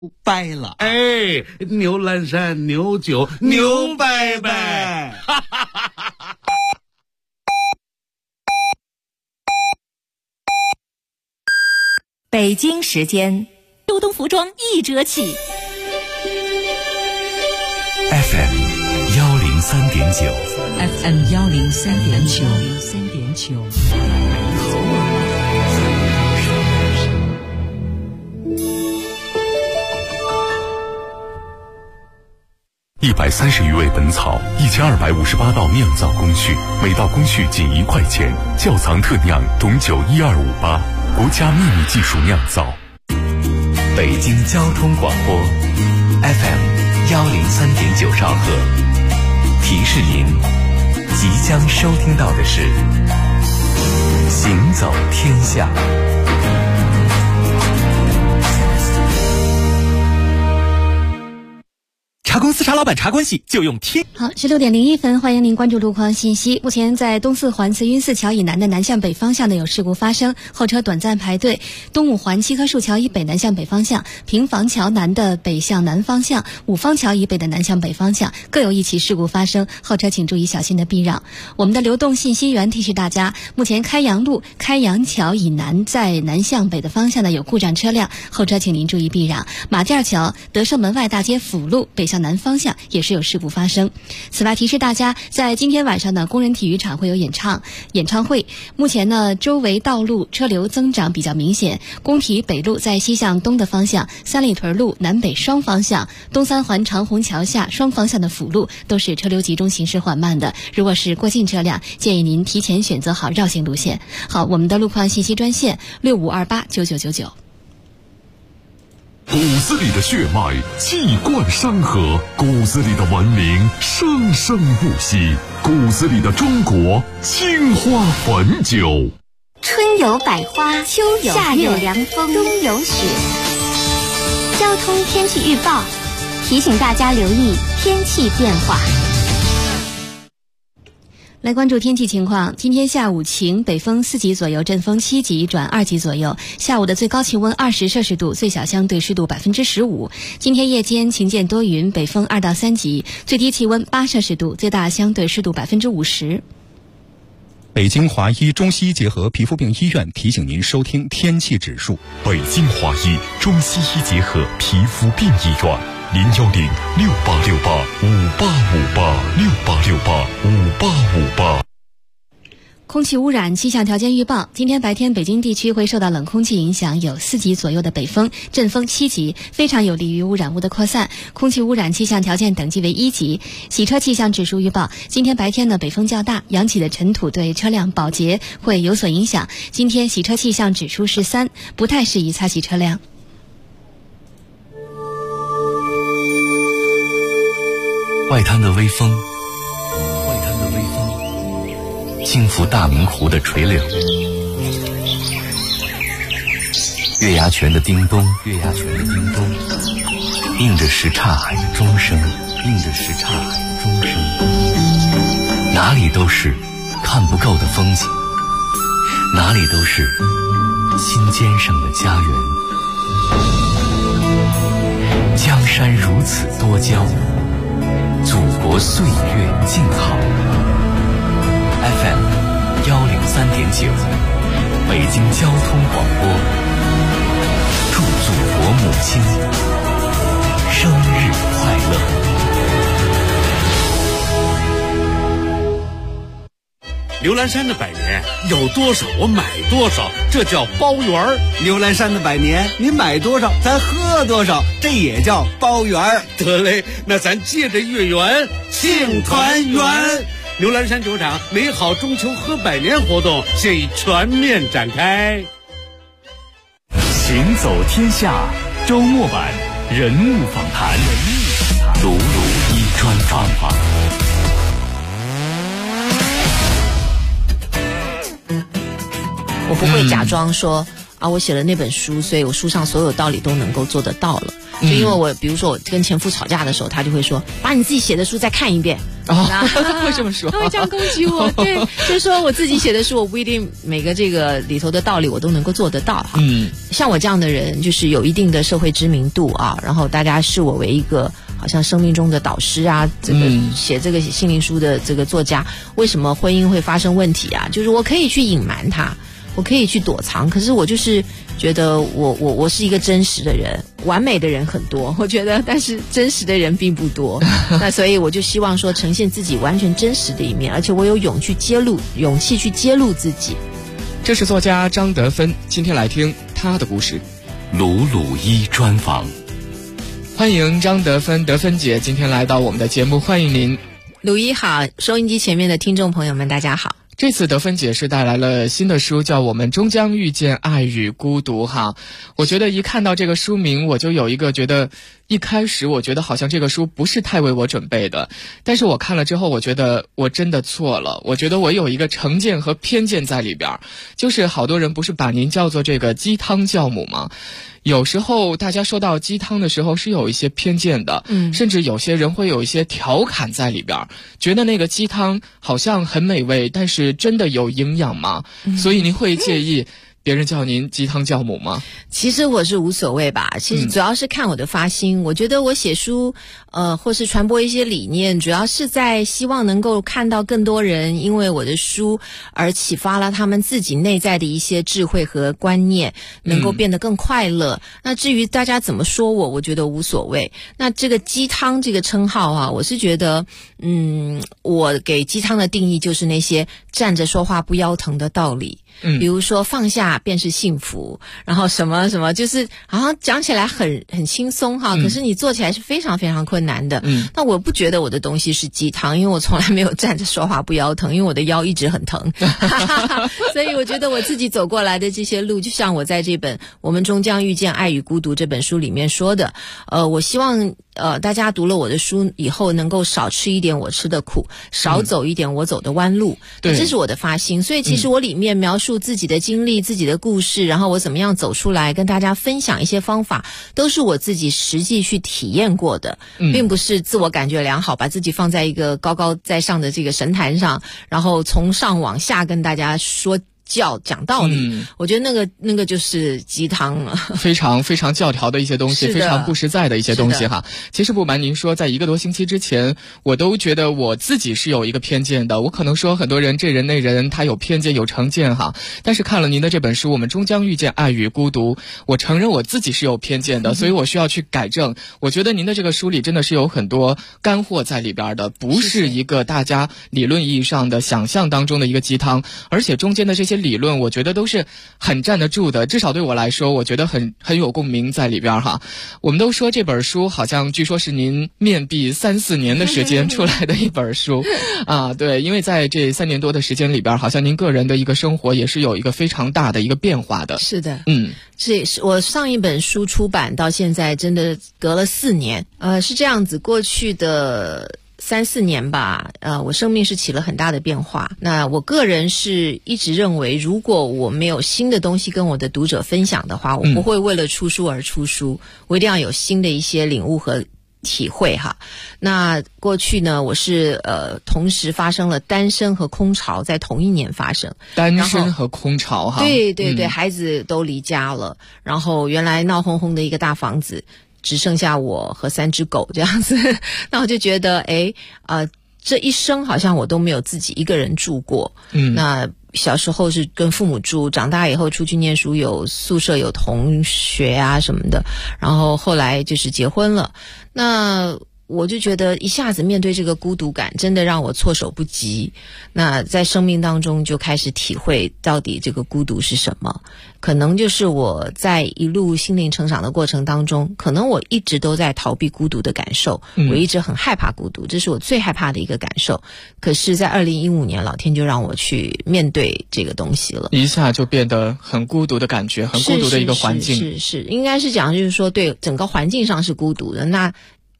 掰了。 哎，牛栏山牛酒牛掰掰。 北京时间，秋冬服装一折起。 FM 103.9 FM 103.9 130余味本草，1258道酿造工序，每道工序仅1块钱。窖藏特酿董酒12588，国家秘密技术酿造。北京交通广播 FM 103.9兆赫，提示您即将收听到的是行走天下。 查公司查老板查关系就用天。 好，16:01，欢迎您关注路况信息。目前在东四环慈云寺桥以南的南向北方向呢有事故发生，后车短暂排队。东五环七棵树桥以北南向北方向，平房桥南的北向南方向，五方桥以北的南向北方向各有一起事故发生，后车请注意小心的避让。我们的流动信息员提示大家，目前开阳路开阳桥以南在南向北的方向呢有故障车辆，后车请您注意避让。马甸桥德胜门外大街辅路北向南方向也是有事故发生。此外提示大家，在今天晚上呢，工人体育场会有演唱会。目前呢，周围道路车流增长比较明显。工体北路在西向东的方向，三里屯路南北双方向，东三环长虹桥下双方向的辅路都是车流集中、行驶缓慢的。如果是过境车辆，建议您提前选择好绕行路线。好，我们的路况信息专线65289999。 骨子里的血脉气贯山河，骨子里的文明生生不息，骨子里的中国青花汾酒。 春有百花，秋有夏有凉风，冬有雪。交通天气预报提醒大家留意天气变化。 来关注天气情况，今天下午晴，北风4级左右，阵风7级转2级左右。下午的最高气温20摄氏度，最小相对湿度15%。今天夜间晴间多云，北风2到3级，最低气温8摄氏度，最大相对湿度50%。 北京华医中西医结合皮肤病医院提醒您收听天气指数。 北京华医中西医结合皮肤病医院，01068685858，68685858。 空气污染气象条件预报，今天白天北京地区会受到冷空气影响，有4级左右的北风，阵风7级，非常有利于污染物的扩散，空气污染气象条件等级为1级。洗车气象指数预报，今天白天呢北风较大，扬起的尘土对车辆保洁会有所影响，今天洗车气象指数是3，不太适宜擦洗车辆。 外滩的微风轻拂大明湖的垂柳，月牙泉的叮咚，映着什刹海的钟声，哪里都是看不够的风景，哪里都是心尖上的家园。江山如此多娇，祖国岁月静好。FM 103.9，北京交通广播，祝祖国母亲生日快乐。 牛栏山的百年有多少我买多少，这叫包圆儿。 牛栏山的百年，你买多少咱喝多少，这也叫包圆儿。 得嘞，那咱借着月圆庆团圆。牛栏山酒厂美好中秋喝百年活动现已全面展开。 行走天下周末版人物访谈，鲁一专访。 我不会假装说我写了那本书，所以我书上所有道理都能够做得到了。 就因为我比如说我跟前夫吵架的时候，他就会说把你自己写的书再看一遍。 会这么说， 他会这样攻击我。对，就是说我自己写的书，我不一定每个这个里头的道理我都能够做得到哈。像我这样的人，就是有一定的社会知名度啊，然后大家视我为一个好像生命中的导师啊，这个写这个心灵书的这个作家，为什么婚姻会发生问题啊？就是我可以去隐瞒它，我可以去躲藏，可是我就是觉得我是一个真实的人，完美的人很多，我觉得，但是真实的人并不多。那所以我就希望说呈现自己完全真实的一面，而且我有勇气去揭露自己。 这是作家张德芬，今天来听他的故事。 鲁鲁一专访。 欢迎张德芬，德芬姐今天来到我们的节目，欢迎您。 鲁一好，收音机前面的听众朋友们大家好。 这次德芬姐是带来了新的书，叫《我们终将遇见爱与孤独》哈。我觉得一看到这个书名，我就有一个觉得，一开始我觉得好像这个书不是太为我准备的，但是我看了之后，我觉得我真的错了。我觉得我有一个成见和偏见在里边，就是好多人不是把您叫做这个鸡汤教母吗？有时候大家说到鸡汤的时候是有一些偏见的，甚至有些人会有一些调侃在里边，觉得那个鸡汤好像很美味，但是真的有营养吗？所以您会介意别人叫您鸡汤教母吗？ 其实我是无所谓吧，其实主要是看我的发心。我觉得我写书或是传播一些理念，主要是在希望能够看到更多人因为我的书而启发了他们自己内在的一些智慧和观念，能够变得更快乐。那至于大家怎么说我觉得无所谓。那这个鸡汤这个称号啊，我是觉得我给鸡汤的定义就是那些站着说话不腰疼的道理。比如说放下便是幸福，然后什么什么，就是好像讲起来很轻松哈，可是你做起来是非常非常困难的。那我不觉得我的东西是鸡汤，因为我从来没有站着说话不腰疼，因为我的腰一直很疼。所以我觉得我自己走过来的这些路，就像我在这本《我们终将遇见爱与孤独》这本书里面说的，我希望大家读了我的书以后能够少吃一点我吃的苦，少走一点我走的弯路。这是我的发心。所以其实我里面描述自己的经历，自己的故事，然后我怎么样走出来跟大家分享一些方法，都是我自己实际去体验过的，并不是自我感觉良好，把自己放在一个高高在上的这个神坛上，然后从上往下跟大家讲道理。我觉得那个就是鸡汤了， 非常非常教条的一些东西，非常不实在的一些东西哈。其实不瞒您说，在1个多星期之前，我都觉得我自己是有一个偏见的。我可能说很多人这人那人他有偏见有成见哈，但是看了您的这本书《我们终将遇见爱与孤独》，我承认我自己是有偏见的，所以我需要去改正。我觉得您的这个书里真的是有很多干货在里边的，不是一个大家理论意义上的想象当中的一个鸡汤，而且中间的这些理论我觉得都是很站得住的，至少对我来说我觉得很有共鸣在里边哈。我们都说这本书好像据说是您面壁3-4年的时间出来的一本书啊，对，因为在这3年多的时间里边，好像您个人的一个生活也是有一个非常大的一个变化的。 是的，是我上一本书出版到现在真的隔了4年，是这样子，过去的3-4年吧，我生命是起了很大的变化。那我个人是一直认为，如果我没有新的东西跟我的读者分享的话，我不会为了出书而出书，我一定要有新的一些领悟和体会哈。那过去呢，我是同时发生了单身和空巢，在同一年发生。 单身和空巢哈。 对对对，孩子都离家了，然后原来闹哄哄的一个大房子，只剩下我和3只狗这样子。那我就觉得这一生好像我都没有自己一个人住过。那小时候是跟父母住，长大以后出去念书，有宿舍有同学啊什么的，然后后来就是结婚了。那我就觉得一下子面对这个孤独感，真的让我措手不及。那在生命当中就开始体会到底这个孤独是什么。可能就是我在一路心灵成长的过程当中，可能我一直都在逃避孤独的感受，我一直很害怕孤独，这是我最害怕的一个感受。可是在2015年，老天就让我去面对这个东西了， 一下就变得很孤独的感觉，很孤独的一个环境。 是应该是讲就是说，对整个环境上是孤独的。那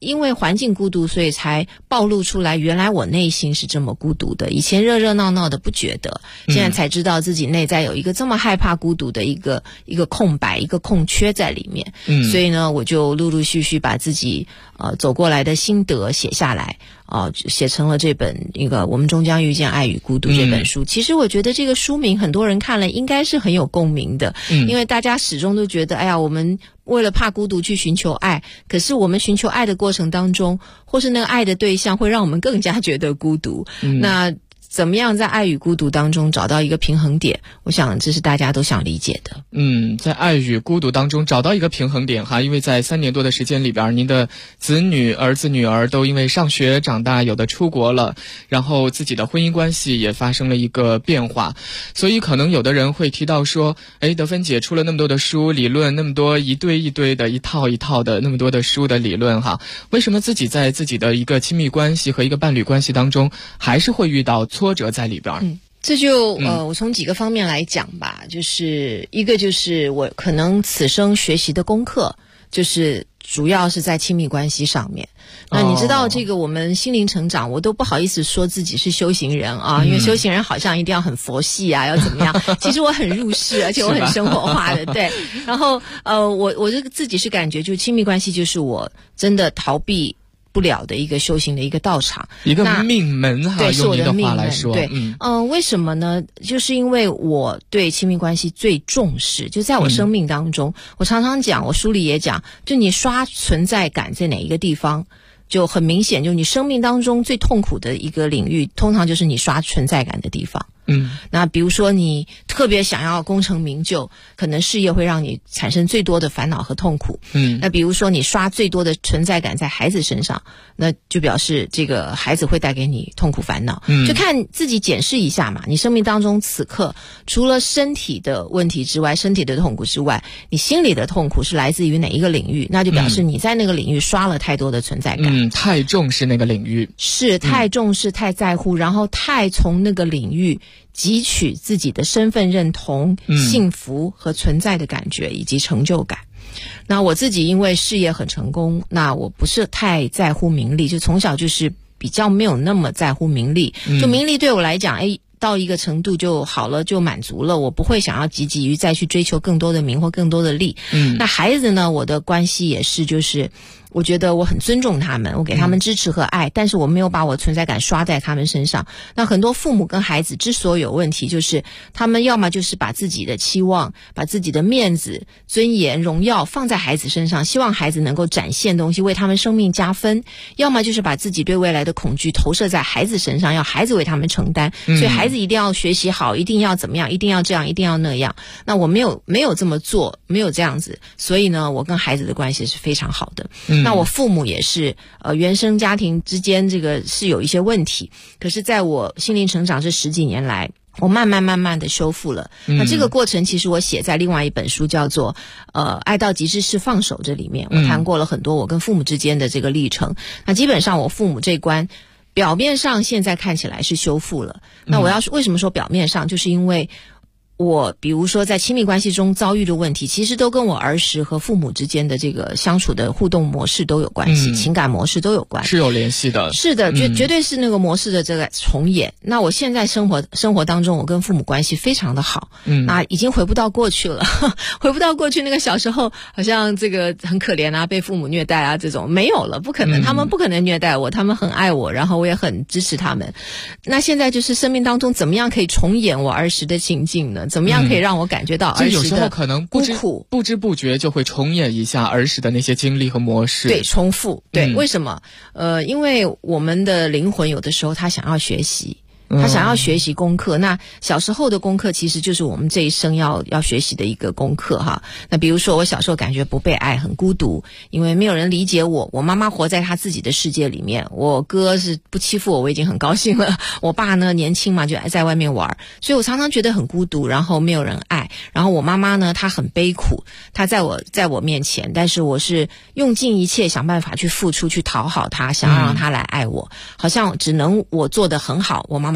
因为环境孤独，所以才暴露出来，原来我内心是这么孤独的。以前热热闹闹的不觉得，现在才知道自己内在有一个这么害怕孤独的一个空白，一个空缺在里面。所以呢，我就陆陆续续把自己走过来的心得写下来，写成了这本我们终将遇见爱与孤独这本书。其实我觉得这个书名很多人看了应该是很有共鸣的，因为大家始终都觉得，哎呀，我们为了怕孤独去寻求爱，可是我们寻求爱的过程当中，或是那个爱的对象会让我们更加觉得孤独。那怎么样在爱与孤独当中找到一个平衡点？我想这是大家都想理解的。 在爱与孤独当中找到一个平衡点哈，因为在3年多的时间里边，您的儿子女儿都因为上学长大，有的出国了，然后自己的婚姻关系也发生了一个变化，所以可能有的人会提到说，德芬姐出了那么多的书理论，那么多一堆一堆的一套一套的那么多的书的理论哈，为什么自己在自己的一个亲密关系和一个伴侣关系当中还是会遇到挫折在里边？ 这就我从几个方面来讲吧，就是一个就是我可能此生学习的功课，就是主要是在亲密关系上面。那你知道这个我们心灵成长，我都不好意思说自己是修行人啊，因为修行人好像一定要很佛系啊，要怎么样？其实我很入世，而且我很生活化的，对。然后我这个自己是感觉，就亲密关系就是我真的逃避不了的一个修行的一个道场， 一个命门哈， 对，是我的命门。 来说， 对，为什么呢？就是因为我对亲密关系最重视，就在我生命当中，我常常讲，我书里也讲，就你刷存在感在哪一个地方，就很明显，就你生命当中最痛苦的一个领域，通常就是你刷存在感的地方。那比如说你特别想要功成名就，可能事业会让你产生最多的烦恼和痛苦。那比如说你刷最多的存在感在孩子身上，那就表示这个孩子会带给你痛苦烦恼。就看自己检视一下嘛，你生命当中此刻除了身体的问题之外，身体的痛苦之外，你心里的痛苦是来自于哪一个领域？那就表示你在那个领域刷了太多的存在感。 太重视那个领域， 是太重视、太在乎，然后太从那个领域汲取自己的身份认同、幸福和存在的感觉以及成就感。那我自己因为事业很成功，那我不是太在乎名利，就从小就是比较没有那么在乎名利。就名利对我来讲，到一个程度就好了，就满足了，我不会想要积极于再去追求更多的名或更多的利。那孩子呢，我的关系也是，就是我觉得我很尊重他们，我给他们支持和爱，但是我没有把我存在感刷在他们身上。那很多父母跟孩子之所以有问题，就是他们要么就是把自己的期望、把自己的面子、尊严、荣耀放在孩子身上，希望孩子能够展现东西，为他们生命加分；要么就是把自己对未来的恐惧投射在孩子身上，要孩子为他们承担。所以孩子一定要学习好，一定要怎么样，一定要这样，一定要那样。那我没有这么做，没有这样子，所以呢，我跟孩子的关系是非常好的。那我父母也是，原生家庭之间这个是有一些问题，可是在我心灵成长这10几年来，我慢慢的修复了。那这个过程其实我写在另外一本书叫做爱到极致是放手，这里面我谈过了很多我跟父母之间的这个历程。那基本上我父母这关表面上现在看起来是修复了。那我为什么说表面上，就是因为我比如说在亲密关系中遭遇的问题，其实都跟我儿时和父母之间的这个相处的互动模式都有关系，情感模式都有关系， 是有联系的。 是的，绝对是那个模式的这个重演。那我现在生活当中，我跟父母关系非常的好，那已经回不到过去了，回不到过去那个小时候好像这个很可怜啊，被父母虐待啊，这种没有了，不可能，他们不可能虐待我，他们很爱我，然后我也很支持他们。那现在就是生命当中怎么样可以重演我儿时的情境呢？怎么样可以让我感觉到儿时的孤苦？ 有时候可能不知不觉就会重演一下儿时的那些经历和模式。 对，重复。对，为什么？因为我们的灵魂有的时候他想要学习。他想要学习功课，那小时候的功课其实就是我们这一生要学习的一个功课哈。那比如说我小时候感觉不被爱，很孤独，因为没有人理解我，我妈妈活在她自己的世界里面，我哥是不欺负我已经很高兴了，我爸呢年轻嘛就爱在外面玩，所以我常常觉得很孤独，然后没有人爱。然后我妈妈呢她很悲苦，她在我面前，但是我是用尽一切想办法去付出，去讨好她，想要让她来爱我，好像只能我做得很好，我妈妈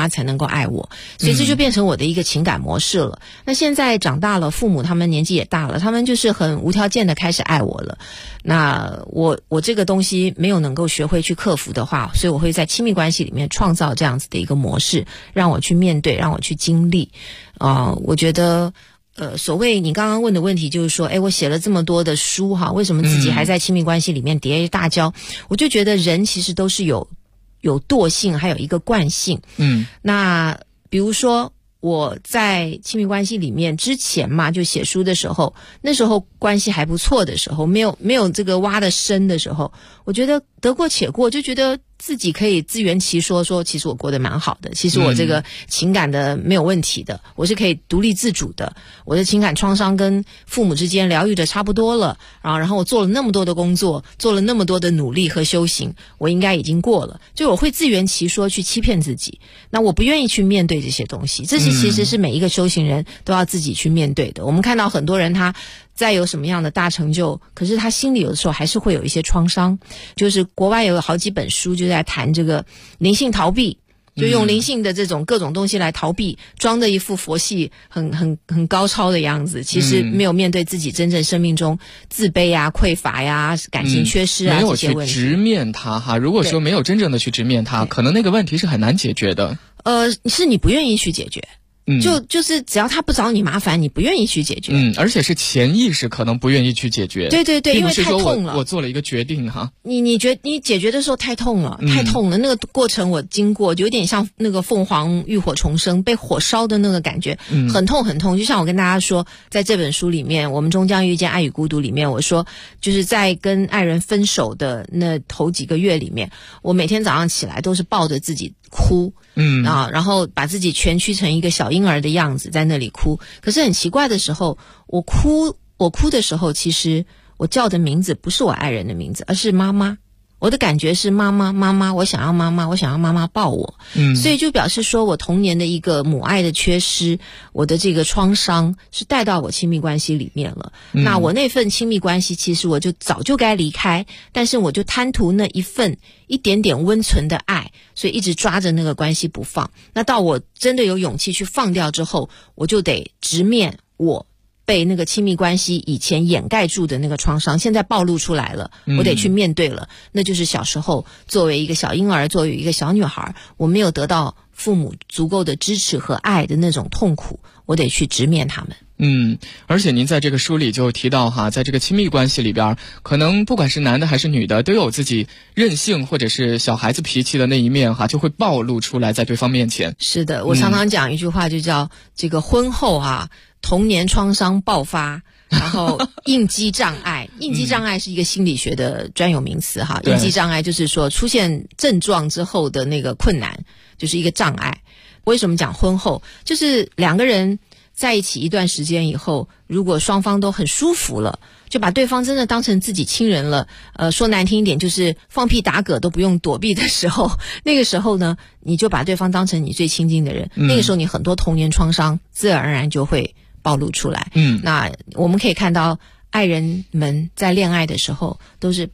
妈才能够爱我，所以这就变成我的一个情感模式了。那现在长大了，父母他们年纪也大了，他们就是很无条件的开始爱我了。那我这个东西没有能够学会去克服的话，所以我会在亲密关系里面创造这样子的一个模式，让我去面对，让我去经历。我觉得所谓你刚刚问的问题就是说，我写了这么多的书哈，为什么自己还在亲密关系里面跌大跤？我就觉得人其实都是有惰性，还有一个惯性。那比如说我在亲密关系里面之前嘛，就写书的时候，那时候关系还不错的时候，没有这个挖的深的时候，我觉得得过且过，就觉得自己可以自圆其说，说其实我过得蛮好的，其实我这个情感的没有问题的，我是可以独立自主的，我的情感创伤跟父母之间疗愈的差不多了，然后我做了那么多的工作，做了那么多的努力和修行，我应该已经过了，就我会自圆其说去欺骗自己。那我不愿意去面对这些东西，这其实是每一个修行人都要自己去面对的。我们看到很多人他再有什么样的大成就，可是他心里有的时候还是会有一些创伤。就是国外有好几本书就在谈这个灵性逃避，就用灵性的这种各种东西来逃避，装的一副佛系很高超的样子，其实没有面对自己真正生命中自卑啊、匮乏呀、感情缺失啊这些问题。 没有去直面它哈。如果说没有真正的去直面它，可能那个问题是很难解决的。 是你不愿意去解决。就是只要他不找你麻烦，你不愿意去解决。 而且是潜意识可能不愿意去解决。 对，因为太痛了。 我做了一个决定哈。 你解决的时候太痛了，太痛了。那个过程我经过，就有点像那个凤凰浴火重生，被火烧的那个感觉，很痛很痛。就像我跟大家说，在这本书里面，我们终将遇见爱与孤独里面，我说就是在跟爱人分手的那头几个月里面，我每天早上起来都是抱着自己哭，然后把自己蜷曲成一个小婴儿的样子在那里哭。可是很奇怪的时候，我哭的时候，其实我叫的名字不是我爱人的名字，而是妈妈。我的感觉是妈妈，我想要妈妈，我想要妈妈抱我。所以就表示说我童年的一个母爱的缺失，我的这个创伤是带到我亲密关系里面了。那我那份亲密关系其实我就早就该离开，但是我就贪图那一份一点点温存的爱，所以一直抓着那个关系不放。那到我真的有勇气去放掉之后，我就得直面我被那个亲密关系以前掩盖住的那个创伤，现在暴露出来了，我得去面对了。那就是小时候作为一个小婴儿，作为一个小女孩，我没有得到父母足够的支持和爱的那种痛苦，我得去直面他们。 而且您在这个书里就提到哈，在这个亲密关系里边，可能不管是男的还是女的，都有自己任性或者是小孩子脾气的那一面哈，就会暴露出来在对方面前。 是的，我常常讲一句话，就叫这个婚后童年创伤爆发，然后应激障碍。应激障碍是一个心理学的专有名词哈。应激障碍就是说出现症状之后的那个困难，就是一个障碍。为什么讲婚后？就是两个人在一起一段时间以后，如果双方都很舒服了，就把对方真的当成自己亲人了，说难听一点就是放屁打嗝都不用躲避的时候，那个时候呢，你就把对方当成你最亲近的人，那个时候你很多童年创伤自然而然就会暴露出来。那我们可以看到爱人们在恋爱的时候都是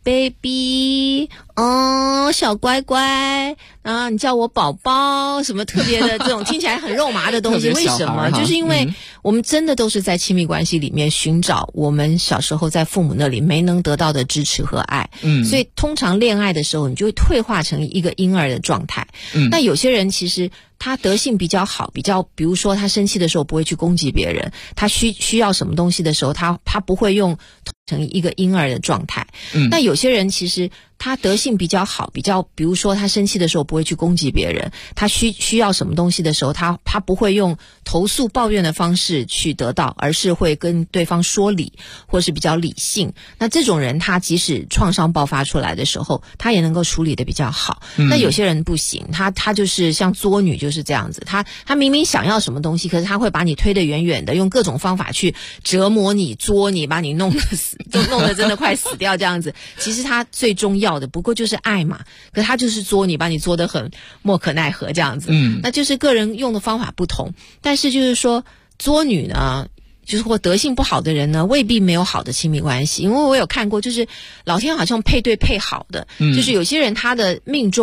baby 小乖乖啊，你叫我宝宝，什么特别的这种听起来很肉麻的东西。为什么？就是因为我们真的都是在亲密关系里面寻找我们小时候在父母那里没能得到的支持和爱。所以通常恋爱的时候你就会退化成一个婴儿的状态。那有些人其实他德性比较好，比如说他生气的时候不会去攻击别人，他需要什么东西的时候他不会用成一个婴儿的状态。那有些人其实他德性比较好，比如说他生气的时候不会去攻击别人，他需要什么东西的时候他不会用投诉抱怨的方式去得到，而是会跟对方说理，或是比较理性。那这种人他即使创伤爆发出来的时候，他也能够处理得比较好。那有些人不行，他就是像作女就是这样子，他明明想要什么东西，可是他会把你推得远远的，用各种方法去折磨你、作你，把你弄得死，就弄得真的快死掉这样子。其实他最重要的不过就是爱嘛，可他就是作你，把你作得很莫可奈何这样子。那就是个人用的方法不同，但是就是说作女呢，就是或德性不好的人呢，未必没有好的亲密关系。因为我有看过，就是老天好像配对配好的，就是有些人他的命中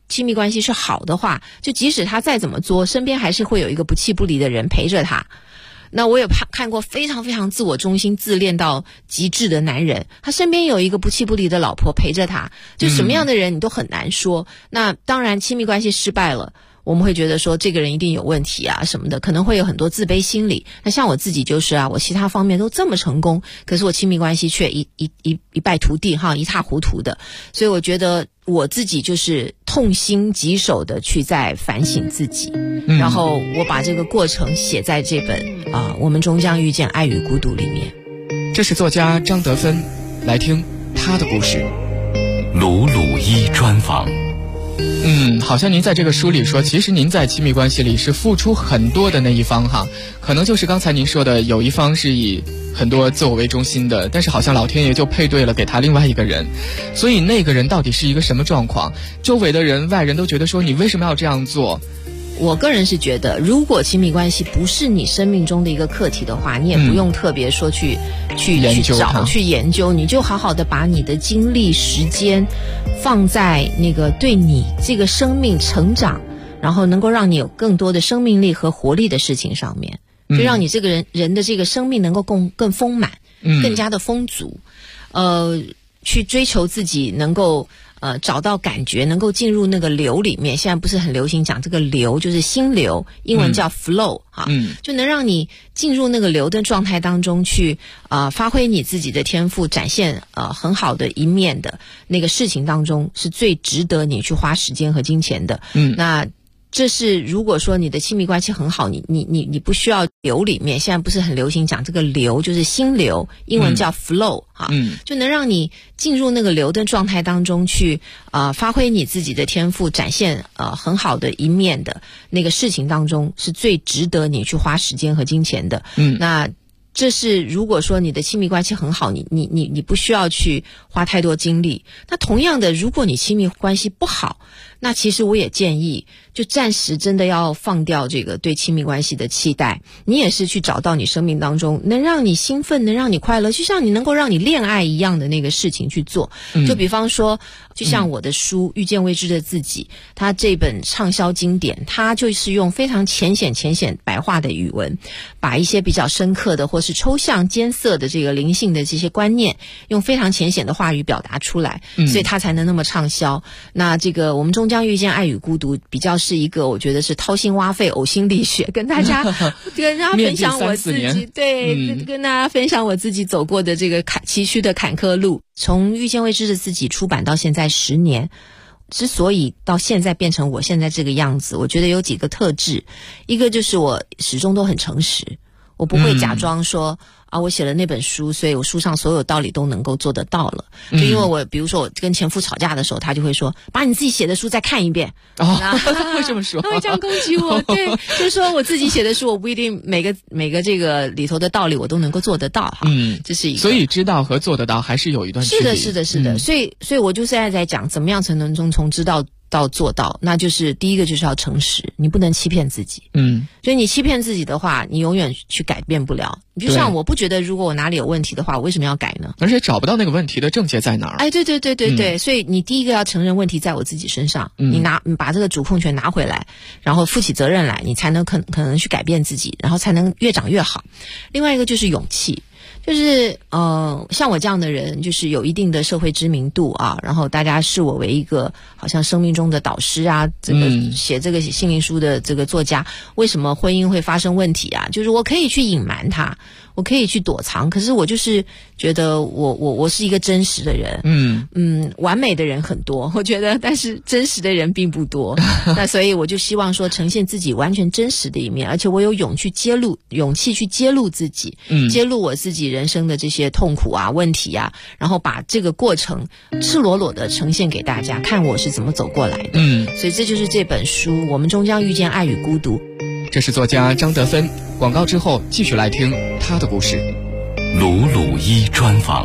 亲密关系是好的话，就即使他再怎么作，身边还是会有一个不弃不离的人陪着他。那我有看过非常非常自我中心、自恋到极致的男人，他身边有一个不弃不离的老婆陪着他，就什么样的人你都很难说。那当然亲密关系失败了，我们会觉得说这个人一定有问题啊什么的，可能会有很多自卑心理。那像我自己就是啊，我其他方面都这么成功，可是我亲密关系却一败涂地哈，一塌糊涂的。所以我觉得我自己就是痛心疾首的去在反省自己，然后我把这个过程写在这本我们终将遇见爱与孤独里面。 这是作家张德芬，来听他的故事。 鲁鲁一专访。 好像您在这个书里说，其实您在亲密关系里是付出很多的那一方哈，可能就是刚才您说的，有一方是以很多自我为中心的，但是好像老天爷就配对了给他另外一个人，所以那个人到底是一个什么状况？周围的人、外人都觉得说你为什么要这样做？ 我个人是觉得，如果亲密关系不是你生命中的一个课题的话，你也不用特别说去研究，你就好好的把你的精力、时间放在那个对你这个生命成长，然后能够让你有更多的生命力和活力的事情上面，就让你这个人的这个生命能够更丰满，更加的丰足，去追求自己能够找到感觉，能够进入那个流里面。现在不是很流行讲这个流，就是心流，英文叫 flow 就能让你进入那个流的状态当中去发挥你自己的天赋，展现很好的一面的那个事情当中，是最值得你去花时间和金钱的。那这是如果说你的亲密关系很好，你不需要流里面，现在不是很流行讲这个流，就是心流，英文叫 flow 就能让你进入那个流的状态当中去发挥你自己的天赋，展现很好的一面的那个事情当中，是最值得你去花时间和金钱的。那这是如果说你的亲密关系很好，你不需要去花太多精力。那同样的，如果你亲密关系不好，那其实我也建议就暂时真的要放掉这个对亲密关系的期待，你也是去找到你生命当中能让你兴奋、能让你快乐，就像你能够让你恋爱一样的那个事情去做。就比方说，就像我的书《遇见未知的自己》，它这本畅销经典，它就是用非常浅显白话的语文，把一些比较深刻的或是抽象艰涩的这个灵性的这些观念，用非常浅显的话语表达出来，所以它才能那么畅销。那这个我们终将遇见爱与孤独，比较是一个我觉得是掏心挖肺、呕心沥血，跟大家分享我自己，对，跟大家分享我自己走过的这个崎岖的坎坷路。从遇见未知的自己出版到现在10年，之所以到现在变成我现在这个样子，我觉得有几个特质。一个就是我始终都很诚实，我不会假装说我写了那本书，所以我书上所有道理都能够做得到了。就因为我比如说我跟前夫吵架的时候，他就会说把你自己写的书再看一遍。 他会这么说， 他会这样攻击我。对，就是说我自己写的书，我不一定每个这个里头的道理我都能够做得到哈。这是一个。 所以知道和做得到还是有一段距离。 是的。所以我就现在在讲怎么样才能从知道到做到，那就是第一个就是要诚实，你不能欺骗自己。所以你欺骗自己的话，你永远去改变不了。就像我不觉得如果我哪里有问题的话，我为什么要改呢？ 而且找不到那个问题的症结在哪儿。 对，所以你第一个要承认问题在我自己身上，你把这个主控权拿回来，然后负起责任来，你才能可能去改变自己，然后才能越长越好。另外一个就是勇气。就是像我这样的人，就是有一定的社会知名度然后大家视我为一个好像生命中的导师这个写这个心灵书的这个作家，为什么婚姻会发生问题就是我可以去隐瞒它，我可以去躲藏，可是我就是觉得我是一个真实的人。完美的人很多，我觉得，但是真实的人并不多。那所以我就希望说呈现自己完全真实的一面，而且我有勇气去揭露自己，揭露我自己人生的这些痛苦问题然后把这个过程赤裸裸的呈现给大家看，我是怎么走过来的。所以这就是这本书，我们终将遇见爱与孤独。 这是作家张德芬。广告之后继续来听他的故事。 鲁鲁一专访。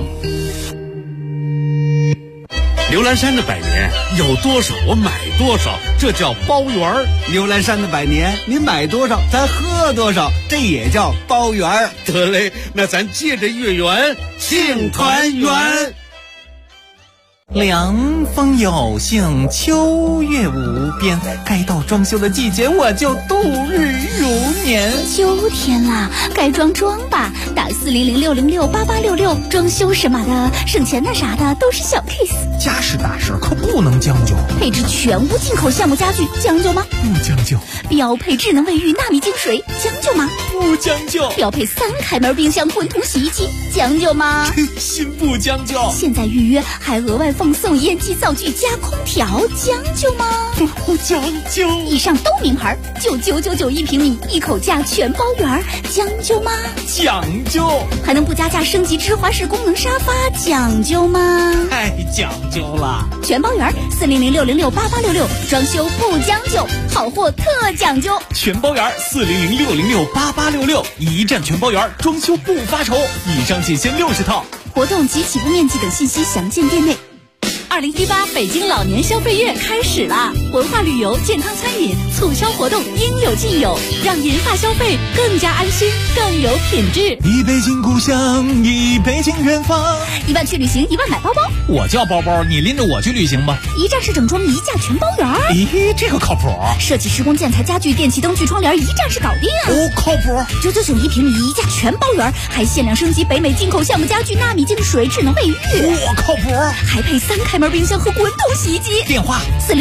牛栏山的百年有多少我买多少，这叫包圆儿。 牛栏山的百年你买多少咱喝多少，这也叫包圆儿。 得嘞，那咱借着月圆庆团圆。 凉风有幸，秋月无边，该到装修的季节，我就度日如年。 秋天啦，该装吧，打4006068866，装修什么的，省钱的啥的都是小 case。 家事大事可不能将就， 配置全屋进口橡木家具，将就吗？ 不将就。 标配智能卫浴纳米净水，将就吗？ 不将就。 标配3开门冰箱滚筒洗衣机，将就吗？ 心不将就。 现在预约还额外奉送烟机灶具加空调，将就吗？ 不将就。 以上都名牌，9999一平米，1口价全包圆，将就吗？ 讲究。 还能不加价升级芝华士功能沙发，讲究吗？ 太讲究了。 全包圆，4006068866，装修不将就，好货特讲究。 全包圆，4006068866，一站全包圆，装修不发愁。以上仅限60套。 活动及起步面积等信息详见店内。 2018北京老年消费月开始啦！文化旅游、健康餐饮促销活动应有尽有，让银发消费更加安心、更有品质。 一北京故乡，一北京远方。 1万去旅行，1万买包包。 我叫包包，你拎着我去旅行吧。 一站式整装，一价全包圆。 咦，这个靠谱。 设计、施工、建材、家具、电器、灯具、窗帘，一站式搞定。 哦，靠谱。 999一平米，一价全包圆，还限量升级北美进口橡木家具、纳米净水、智能卫浴。 我靠谱。 还配3开门冰箱和滚筒洗衣机。 电话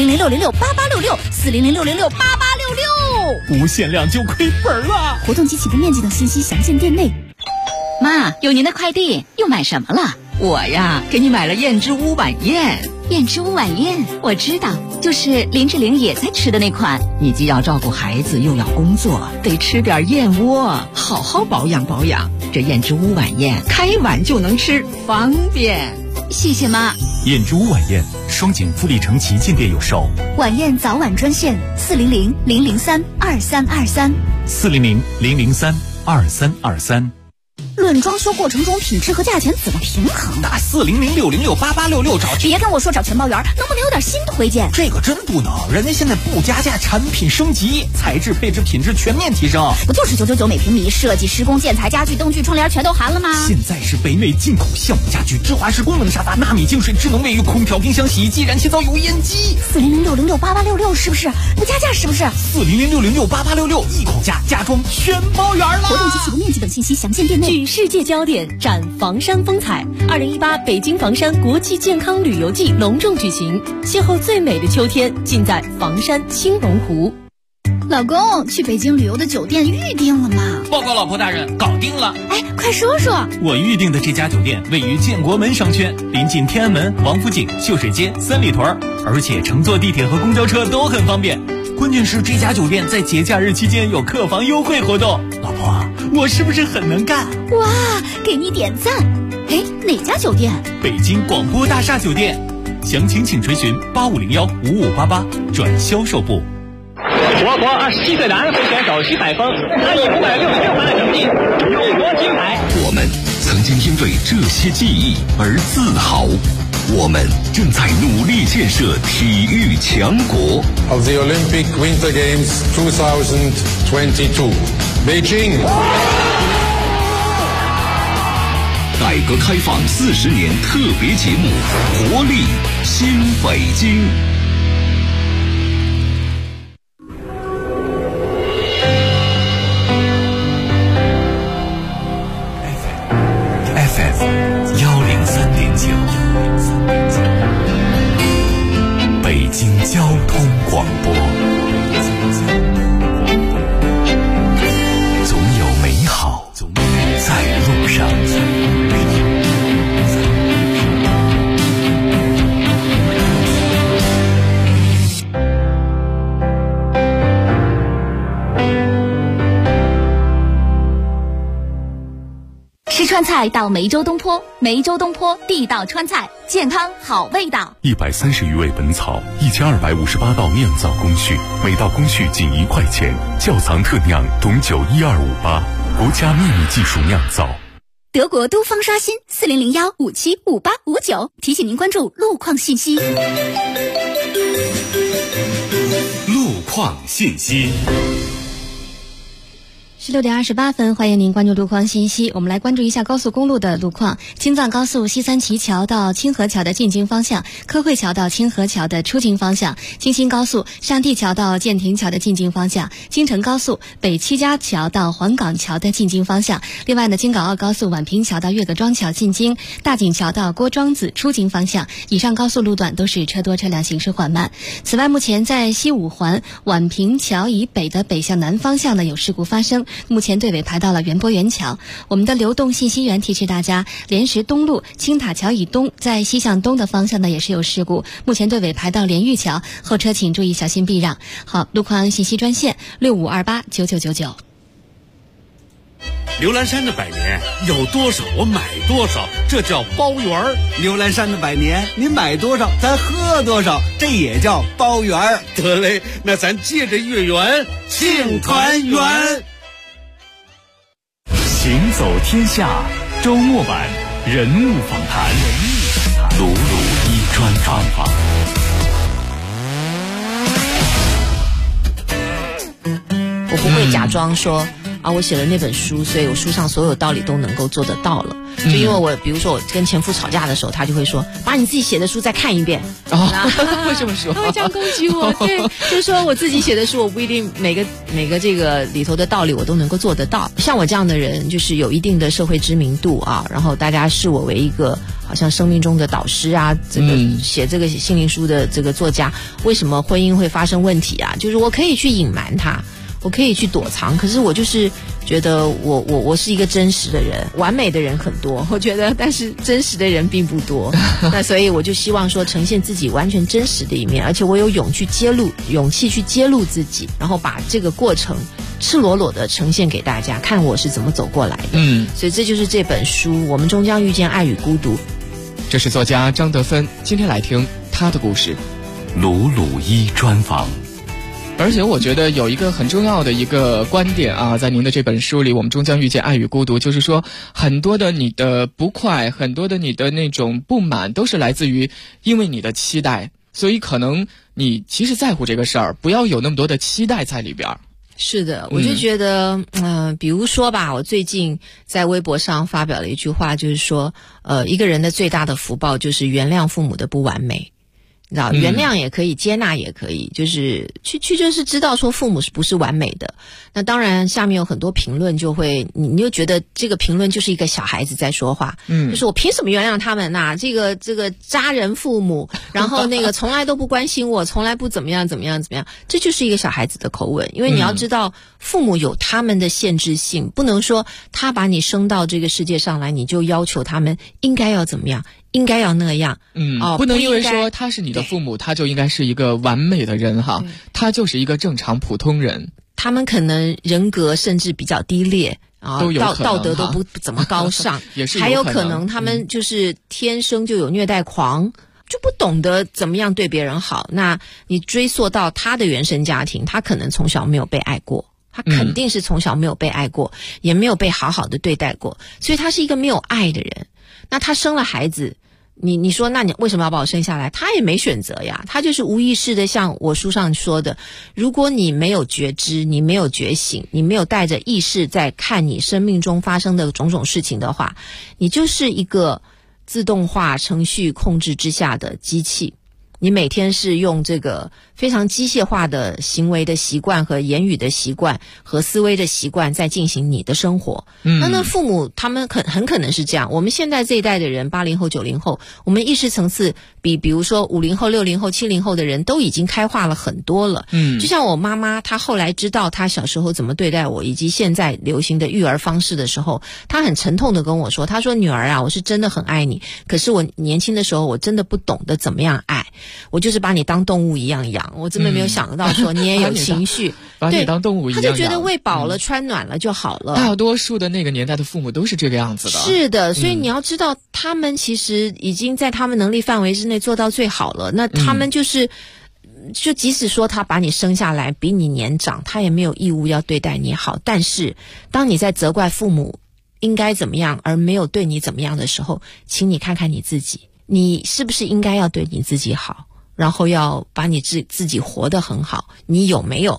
4006068866，4006068866。 不限量就亏本了。 活动及起步面积等信息详见店内。 妈，有您的快递，又买什么了？ 我呀，给你买了燕之屋晚宴。 燕之屋晚宴，我知道，就是林志玲也在吃的那款。 你既要照顾孩子，又要工作，得吃点燕窝，好好保养保养。这燕之屋晚宴，开碗就能吃，方便。 谢谢妈。 燕之屋晚宴，双井富力城旗舰店有售。 晚宴早晚专线400-003-2323，400-003-2323。论装修过程中品质和价钱怎么平衡？ 打4006068866找。 别跟我说找全包圆，能不能有点新推荐？ 这个真不能，人家现在不加价，产品升级，材质、配置、品质全面提升。 不就是999每平米，设计、施工、建材、家具、灯具、窗帘全都含了吗？ 现在是北美进口橡木家具、芝华士功能沙发、纳米净水、智能卫浴、空调、冰箱、洗衣机、燃气灶、油烟机。 40006068866是不是？不加价是不是 ？40006068866，一口价，家装全包圆了。 活动及起步面积等信息详见店内。 举世界焦点，展房山风采。2018北京房山国际健康旅游季隆重举行，邂逅最美的秋天，尽在房山青龙湖。 老公，去北京旅游的酒店预定了吗？ 报告老婆大人，搞定了。 哎，快说说。 我预定的这家酒店位于建国门商圈，临近天安门、王府井、秀水街、三里屯，而且乘坐地铁和公交车都很方便。关键是这家酒店在节假日期间有客房优惠活动。老婆，我是不是很能干？ 哇，给你点赞。哎，哪家酒店？ 北京广播大厦酒店。详情请垂询8501-5588转销售部。 我国27岁男会选手徐海峰，他以566分的成绩勇夺金牌。 我们曾经因为这些记忆而自豪，我们正在努力建设体育强国。 Of the Olympic Winter Games 2022, Beijing。 改革开放40年特别节目，活力新北京。FM 103.9，北京交通广播。总有美好在路上。 吃川菜到梅州东坡，梅州东坡地道川菜，健康好味道。 130余味本草，1258道酿造工序，每道工序仅1块钱，窖藏特酿董酒12588，国家秘密技术酿造。 德国都方刷新40015755859，提醒您关注路况信息。 路况信息。 16点28分，欢迎您关注路况信息。我们来关注一下高速公路的路况。京藏高速西三旗桥到清河桥的进京方向，科惠桥到清河桥的出京方向，京新高速上地桥到建亭桥的进京方向，京承高速北七家桥到黄岗桥的进京方向。另外呢，京港澳高速宛平桥到岳各庄桥进京，大井桥到郭庄子出京方向。以上高速路段都是车多，车辆行驶缓慢。此外，目前在西五环宛平桥以北的北向南方向呢有事故发生。目前队尾排到了元博园桥。我们的流动信息员提示大家，莲石东路青塔桥以东在西向东的方向呢也是有事故，目前队尾排到莲玉桥，后车请注意小心避让。好，路况信息专线65289999。 牛栏山的百年有多少我买多少，这叫包圆儿。 牛栏山的百年您买多少咱喝多少，这也叫包圆儿。 得嘞，那咱借着月圆庆团圆。 行走天下周末版人物访谈，鲁鲁一专访。 我不会假装说我写了那本书，所以我书上所有道理都能够做得到了。就因为我比如说我跟前夫吵架的时候，他就会说把你自己写的书再看一遍。 为什么说？ 他会这样攻击我。对，就是说我自己写的书，我不一定每个这个里头的道理我都能够做得到。像我这样的人，就是有一定的社会知名度啊，然后大家视我为一个好像生命中的导师啊，这个写这个心灵书的这个作家，为什么婚姻会发生问题啊？就是我可以去隐瞒它，我可以去躲藏，可是我就是觉得我是一个真实的人，完美的人很多，我觉得，但是真实的人并不多。那所以我就希望说呈现自己完全真实的一面，而且我有勇气去揭露自己，然后把这个过程赤裸裸的呈现给大家看，我是怎么走过来的。所以这就是这本书《我们终将遇见爱与孤独》。 这是作家张德芬，今天来听他的故事。 鲁鲁一专访。 而且我觉得有一个很重要的一个观点啊，在您的这本书里，我们终将遇见爱与孤独，就是说很多的你的不快，很多的你的那种不满，都是来自于因为你的期待，所以可能你其实在乎这个事儿，不要有那么多的期待在里边。 是的，我就觉得比如说吧，我最近在微博上发表了一句话，就是说一个人的最大的福报就是原谅父母的不完美。你知道，原谅也可以，接纳也可以，就是就是知道说父母是不是完美的。那当然下面有很多评论就会你就觉得这个评论就是一个小孩子在说话，就是我凭什么原谅他们呐？这个渣人父母，然后那个从来都不关心我，从来不怎么样，这就是一个小孩子的口吻。因为你要知道父母有他们的限制性，不能说他把你生到这个世界上来，你就要求他们应该要怎么样，应该要那样。 不能因为说他是你的父母，他就应该是一个完美的人哈，他就是一个正常普通人。 他们可能人格甚至比较低劣啊，道德都不怎么高尚， 也是还有可能他们就是天生就有虐待狂，就不懂得怎么样对别人好。那你追溯到他的原生家庭，他可能从小没有被爱过，他肯定是从小没有被爱过，也没有被好好的对待过，所以他是一个没有爱的人。那他生了孩子，你说那你为什么要把我生下来？他也没选择呀，他就是无意识的，像我书上说的，如果你没有觉知，你没有觉醒，你没有带着意识在看你生命中发生的种种事情的话，你就是一个自动化程序控制之下的机器。你每天是用这个非常机械化的行为的习惯和言语的习惯和思维的习惯在进行你的生活。那父母他们很可能是这样。我们现在这一代的人，80后90后，我们意识层次比如说50后60后70后的人都已经开化了很多了。就像我妈妈，她后来知道她小时候怎么对待我，以及现在流行的育儿方式的时候，她很沉痛的跟我说，她说女儿啊，我是真的很爱你，可是我年轻的时候我真的不懂得怎么样爱，我就是把你当动物一样养，我真的没有想到说你也有情绪， 把你当动物一样养， 他就觉得喂饱了穿暖了就好了。 大多数的那个年代的父母都是这个样子的。 是的，所以你要知道他们其实已经在他们能力范围之内做到最好了。那他们就即使说他把你生下来比你年长，他也没有义务要对待你好。但是当你在责怪父母应该怎么样而没有对你怎么样的时候，请你看看你自己，你是不是应该要对你自己好，然后要把你自己活得很好，你有没有呢？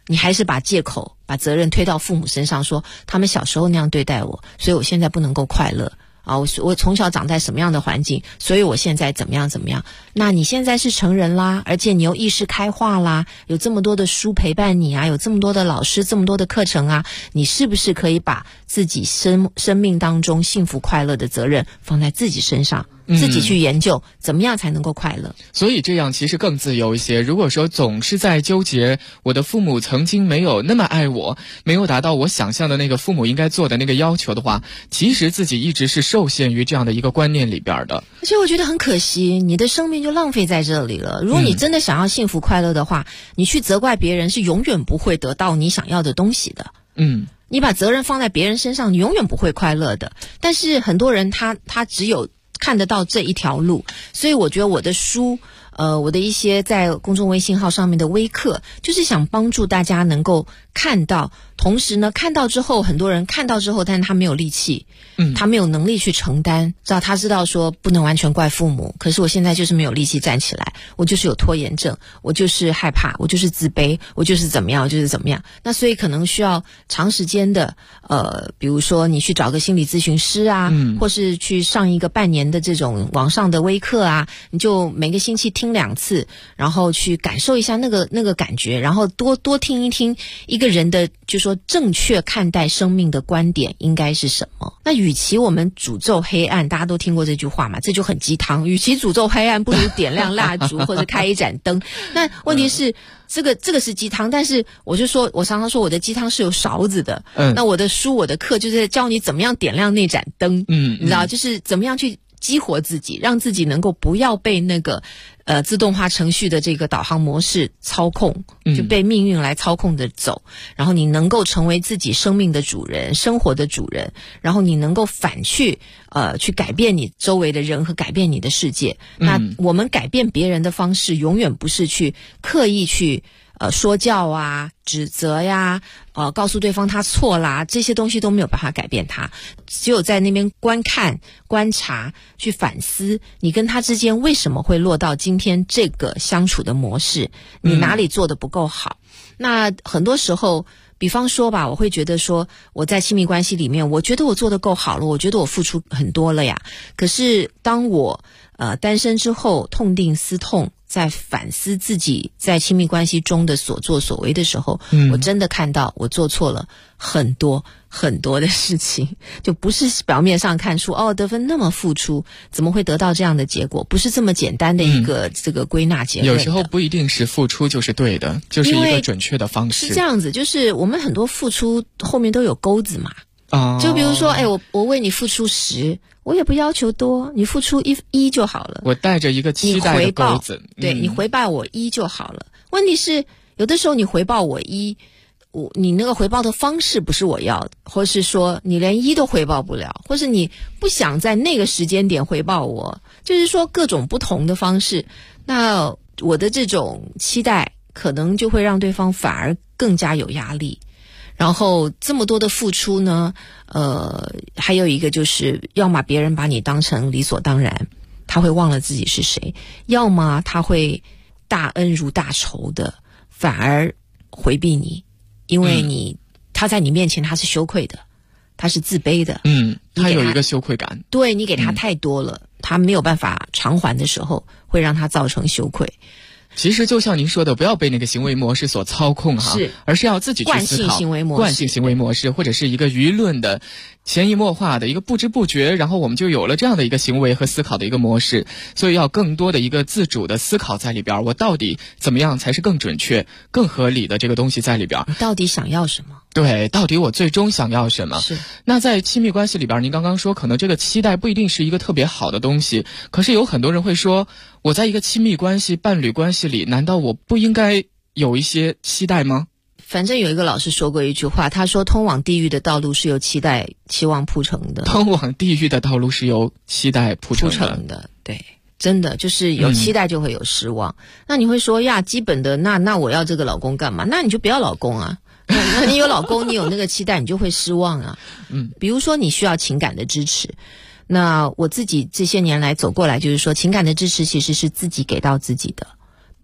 你还是把借口、把责任推到父母身上，说他们小时候那样对待我，所以我现在不能够快乐啊！我从小长在什么样的环境，所以我现在怎么样怎么样。那你现在是成人啦，而且你又意识开化啦，有这么多的书陪伴你啊，有这么多的老师，这么多的课程啊，你是不是可以把自己生命当中幸福快乐的责任放在自己身上？自己去研究怎么样才能够快乐， 所以这样其实更自由一些。如果说总是在纠结我的父母曾经没有那么爱我，没有达到我想象的那个父母应该做的那个要求的话，其实自己一直是受限于这样的一个观念里边的。 而且我觉得很可惜，你的生命就浪费在这里了。如果你真的想要幸福快乐的话，你去责怪别人是永远不会得到你想要的东西的。你把责任放在别人身上，你永远不会快乐的。但是很多人他只有看得到这一条路，所以我觉得我的书我的一些在公众微信号上面的微课，就是想帮助大家能够看到，同时呢看到之后，很多人看到之后，但是他没有力气，他没有能力去承担，他知道说不能完全怪父母，可是我现在就是没有力气站起来，我就是有拖延症，我就是害怕，我就是自卑，我就是怎么样，我就是怎么样。那所以可能需要长时间的比如说你去找个心理咨询师啊，或是去上一个半年的这种网上的微课啊，你就每个星期听2次，然后去感受一下那个感觉，然后多听一听一个人的就说正确看待生命的观点应该是什么。那与其我们诅咒黑暗，大家都听过这句话嘛，这就很鸡汤，与其诅咒黑暗，不如点亮蜡烛或者开一盏灯。那问题是这个是鸡汤，但是我常常说我的鸡汤是有勺子的。那我的书我的课就是在教你怎么样点亮那盏灯，你知道，就是怎么样去激活自己，让自己能够不要被那个自动化程序的这个导航模式操控，就被命运来操控的走，然后你能够成为自己生命的主人，生活的主人，然后你能够反去改变你周围的人和改变你的世界。那我们改变别人的方式永远不是去刻意去说教啊、指责呀、告诉对方他错啦，这些东西都没有办法改变他。只有在那边观看、观察、去反思，你跟他之间为什么会落到今天这个相处的模式，你哪里做得不够好。那很多时候比方说吧，我会觉得说我在亲密关系里面，我觉得我做得够好了，我觉得我付出很多了呀。可是当我单身之后痛定思痛，在反思自己在亲密关系中的所作所为的时候，我真的看到我做错了很多很多的事情，就不是表面上看出德芬那么付出，怎么会得到这样的结果，不是这么简单的一个这个归纳结论。 有时候不一定是付出就是对的，就是一个准确的方式。 是这样子，就是我们很多付出后面都有钩子嘛。就比如说我为你付出10，我也不要求多，你付出一就好了， 我带着一个期待的钩子， 对，你回报我1就好了。问题是有的时候你回报我1，你那个回报的方式不是我要的，或是说你连1都回报不了，或是你不想在那个时间点回报我，就是说各种不同的方式。那我的这种期待可能就会让对方反而更加有压力。然后这么多的付出呢，还有一个就是要么别人把你当成理所当然，他会忘了自己是谁，要么他会大恩如大仇的反而回避你，因为他在你面前他是羞愧的，他是自卑的， 他有一个羞愧感， 对，你给他太多了，他没有办法偿还的时候会让他造成羞愧。 其实就像您说的，不要被那个行为模式所操控而是要自己去思考惯性行为模式，或者是一个舆论的潜移默化的一个不知不觉，然后我们就有了这样的一个行为和思考的一个模式。所以要更多的一个自主的思考在里边，我到底怎么样才是更准确、更合理的这个东西在里边。 你到底想要什么？ 对，到底我最终想要什么？ 是。 那在亲密关系里边，您刚刚说可能这个期待不一定是一个特别好的东西，可是有很多人会说，我在一个亲密关系、伴侣关系里，难道我不应该有一些期待吗？ 反正有一个老师说过一句话，他说通往地狱的道路是由期望铺成的。 通往地狱的道路是由期待铺成的，对，真的就是有期待就会有失望。那你会说呀，基本的那我要这个老公干嘛？那你就不要老公啊。那你有老公，你有那个期待，你就会失望啊。比如说你需要情感的支持，那我自己这些年来走过来，就是说情感的支持其实是自己给到自己的。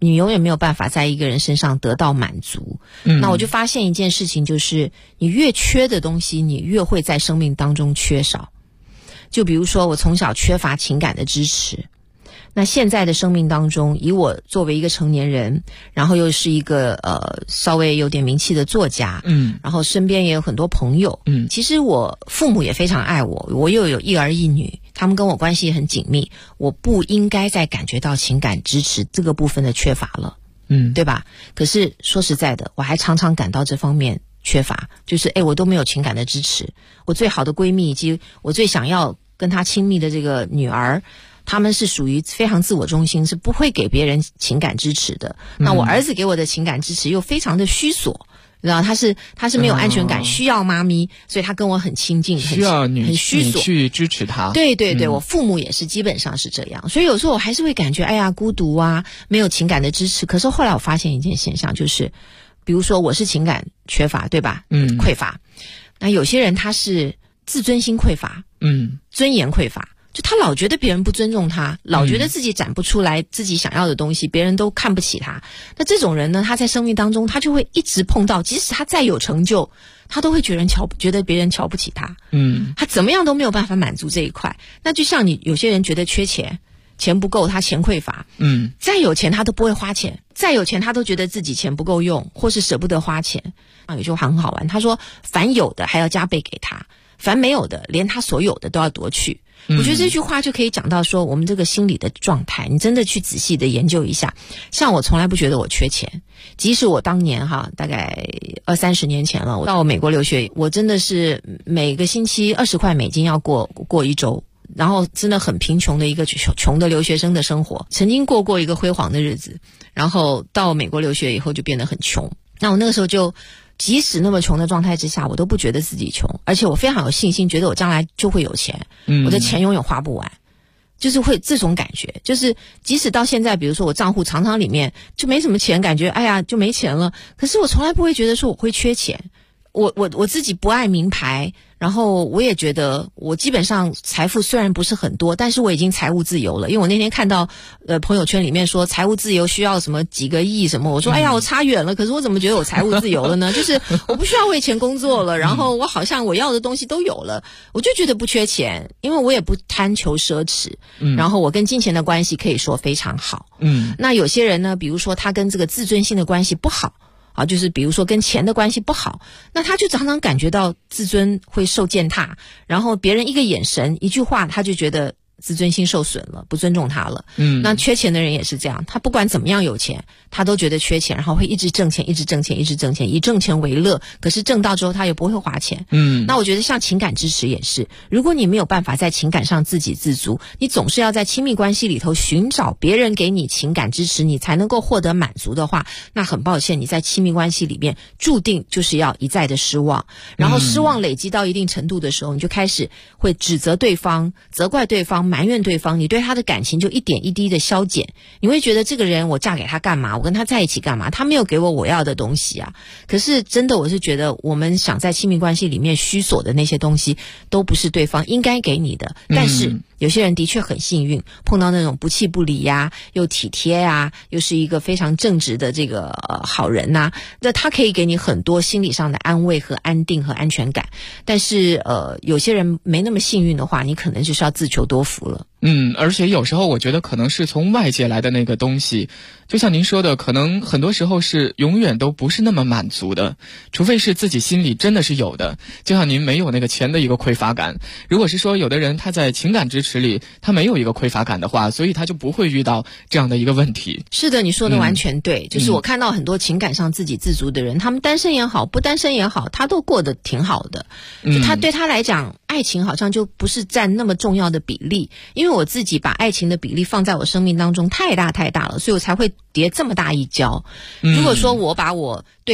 你永远没有办法在一个人身上得到满足。那我就发现一件事情，就是你越缺的东西，你越会在生命当中缺少。就比如说我从小缺乏情感的支持，那现在的生命当中，以我作为一个成年人，然后又是一个稍微有点名气的作家，然后身边也有很多朋友，其实我父母也非常爱我，我又有一儿一女，他们跟我关系也很紧密，我不应该再感觉到情感支持这个部分的缺乏了，对吧？可是说实在的，我还常常感到这方面缺乏，就是我都没有情感的支持，我最好的闺蜜以及我最想要跟她亲密的这个女儿，他们是属于非常自我中心，是不会给别人情感支持的。那我儿子给我的情感支持又非常的虚索，然后他是没有安全感，需要妈咪，所以他跟我很亲近， 需要很虚索， 你去支持他。 对对对，我父母也是基本上是这样，所以有时候我还是会感觉孤独啊，没有情感的支持。可是后来我发现一件现象，就是比如说我是情感缺乏，对吧？匮乏。那有些人他是自尊心匮乏，尊严匮乏。就他老觉得别人不尊重他，老觉得自己展不出来自己想要的东西，别人都看不起他。那这种人呢，他在生命当中他就会一直碰到，即使他再有成就，他都会觉得别人瞧不起他。他怎么样都没有办法满足这一块。那就像你有些人觉得缺钱，钱不够，他钱匮乏，再有钱他都不会花钱，再有钱他都觉得自己钱不够用，或是舍不得花钱。有句话很好玩，他说凡有的还要加倍给他，凡没有的连他所有的都要夺去。我觉得这句话就可以讲到说我们这个心理的状态，你真的去仔细的研究一下。像我从来不觉得我缺钱，即使我当年大概20-30年前了，我到美国留学，我真的是每个星期20块美金要过一周，然后真的很贫穷的一个穷的留学生的生活，曾经过一个辉煌的日子，然后到美国留学以后就变得很穷。那我那个时候就即使那么穷的状态之下，我都不觉得自己穷，而且我非常有信心，觉得我将来就会有钱，我的钱永远花不完，就是会这种感觉。就是即使到现在，比如说我账户常常里面就没什么钱，感觉就没钱了，可是我从来不会觉得说我会缺钱。我自己不爱名牌，然后我也觉得我基本上财富虽然不是很多，但是我已经财务自由了。因为我那天看到朋友圈里面说财务自由需要什么几个亿什么，我说我差远了，可是我怎么觉得我财务自由了呢？就是我不需要为钱工作了，然后我好像我要的东西都有了，我就觉得不缺钱，因为我也不贪求奢侈，然后我跟金钱的关系可以说非常好。那有些人呢，比如说他跟这个自尊心的关系不好，就是比如说跟钱的关系不好，那他就常常感觉到自尊会受践踏，然后别人一个眼神一句话他就觉得自尊心受损了，不尊重他了。那缺钱的人也是这样，他不管怎么样有钱，他都觉得缺钱，然后会一直挣钱，一直挣钱，一直挣钱，以挣钱为乐，可是挣到之后他也不会花钱。那我觉得像情感支持也是，如果你没有办法在情感上自给自足，你总是要在亲密关系里头寻找别人给你情感支持，你才能够获得满足的话，那很抱歉，你在亲密关系里面注定就是要一再的失望，然后失望累积到一定程度的时候，你就开始会指责对方，责怪对方，埋怨对方，你对他的感情就一点一滴的消减。你会觉得这个人我嫁给他干嘛，我跟他在一起干嘛，他没有给我要的东西啊。可是真的我是觉得我们想在亲密关系里面虚索的那些东西都不是对方应该给你的。但是有些人的确很幸运，碰到那种不弃不离呀，又体贴呀，又是一个非常正直的这个好人呐，那他可以给你很多心理上的安慰和安定和安全感。但是有些人没那么幸运的话，你可能就是要自求多福了。 而且有时候我觉得可能是从外界来的那个东西，就像您说的，可能很多时候是永远都不是那么满足的，除非是自己心里真的是有的。就像您没有那个钱的一个匮乏感，如果是说有的人他在情感支持里他没有一个匮乏感的话，所以他就不会遇到这样的一个问题。 是的，你说的完全对，就是我看到很多情感上自给自足的人，他们单身也好，不单身也好，他都过得挺好的。就他对他来讲，爱情好像就不是占那么重要的比例，因为我自己把爱情的比例放在我生命当中太大了，所以我才会跌这么大一跤。如果说我把我对